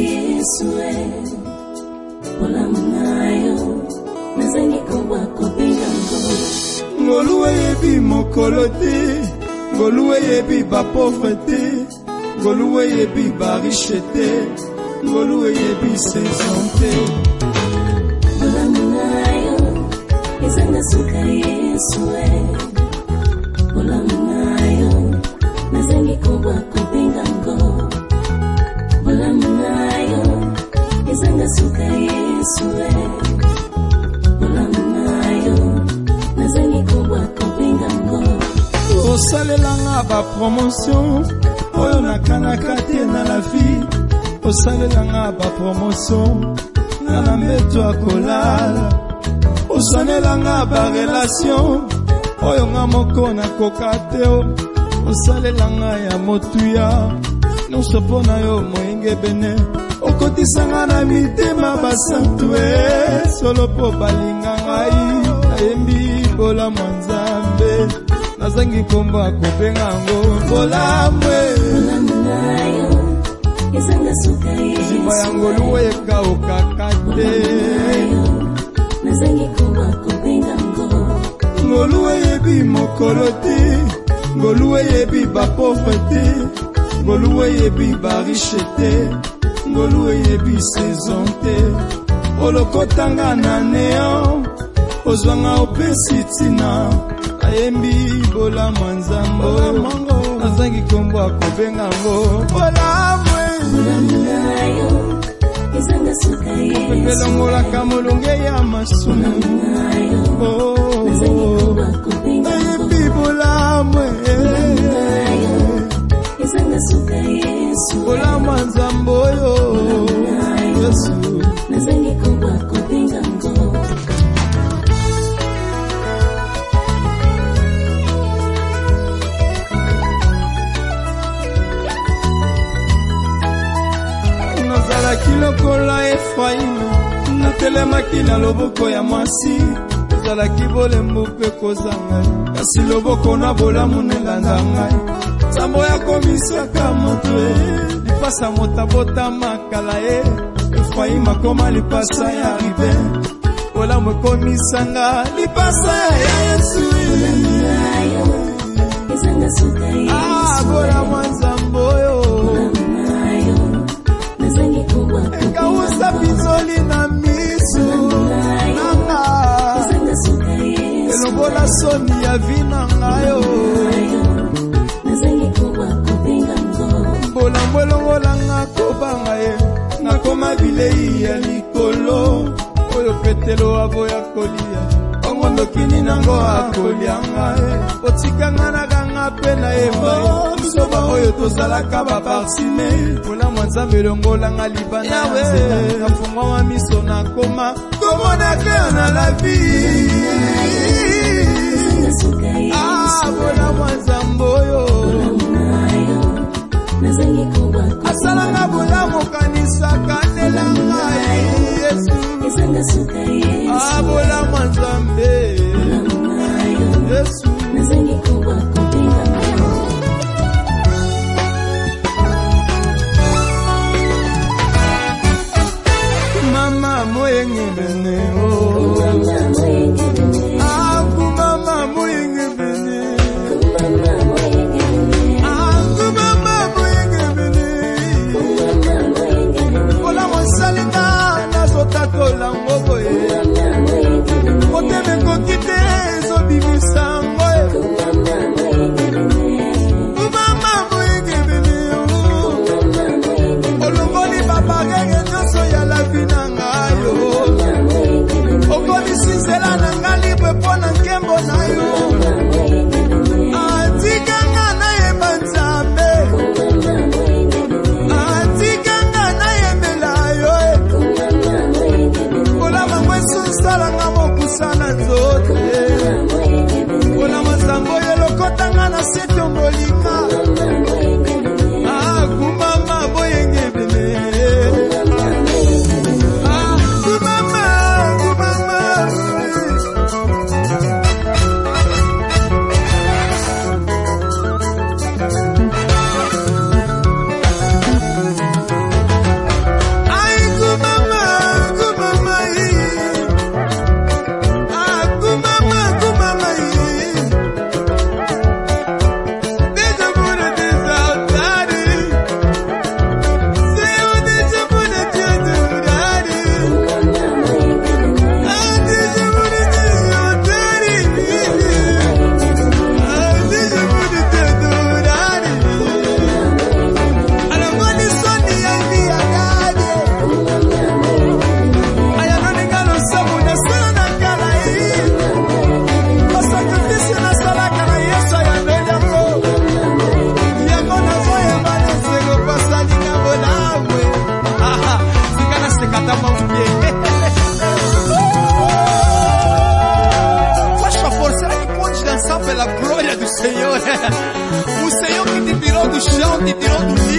Yesu Ola munayo Nazangi kubwa kupinga Ngoluwe yebi mokoloti Ngoluwe yebi ba pauvreté Ngoluwe yebi ba richete Ngoluwe yebi saisonté Ola munayo Izanga suka Yesu Ola munayo Nazangi kubwa kupinga Ola munayo Izanga suka Yesu Ola munayo Nazangi kubwa kupinga Osalelanga ba promotion Oyo nakanaka te na la vie Osalelanga ba promotion Na meto akolala Osalelanga ba relation Oyo nga moko na kokateo Osalelanga ya motuya Nosopona yo moinge bene Okotisanga na mitema basantue Solo po balinga ngai Ayembi bola mwanzambe Nazangi komba kupenga ngo Bolamwe Bolamunayo Izanga suka Yesu Zimba ya ngoluwe ka ukakate Nazangi komba kupenga ngo Ngoluwe yebi mokoloti Ngoluwe yebi ba pauvreté Ngoluwe yebi ba richete Ngoluwe yebi saisonté Olokotanga na néant Ozwanga opesitina Ayembi bola mwanzambo Nazangi kombo kubenga ngo Bolamwe Bolamunayo Izanga suka Yesu Pepelongola kamulunge ya masumu Nazangi komba kupenga Ayembi bolamwe Izanga suka Yesu Bola mwanzambo yo Yesu Nazangi komba kupenga Nazala kilokola Efraimu Natelemaki na loboko ya mwasi Nazala kibolembo pe kozanga Kasi loboko na bolamu nelanda ngai Sambo ya komisaka motwe Lipasa motabota makala ye Efraima koma lipasa ya ribe Bolamu komisanga Lipasa ya Yesu Izanga suka Yesu Bolamu nzamboyo Nazangi kubwa Ekawusa bizoli na misu Nanga Izanga suka Yesu Elobola soni ya vina ngayo Nazangi kubwa kupinga Mbola mwelongola nga kobanga ye Nakoma bilei ya likolo Oyo petelo aboya kolia Ongondo kini nango akolia ngaye Otikanga na ganga pena eva Misoba oyo tozalaka baparsime Mbola mwanzambe longola nga libana Nafungwa wa miso na koma Komona kea na la vie Bola mwanzambe oyo Asalanga bola mokanisa kanela ngai Yesu Bola mwanzambe Yesu Nazangi kubwa kupinga Mama moyenge bene Mama moyenge bene O Senhor que te tirou do chão, te tirou do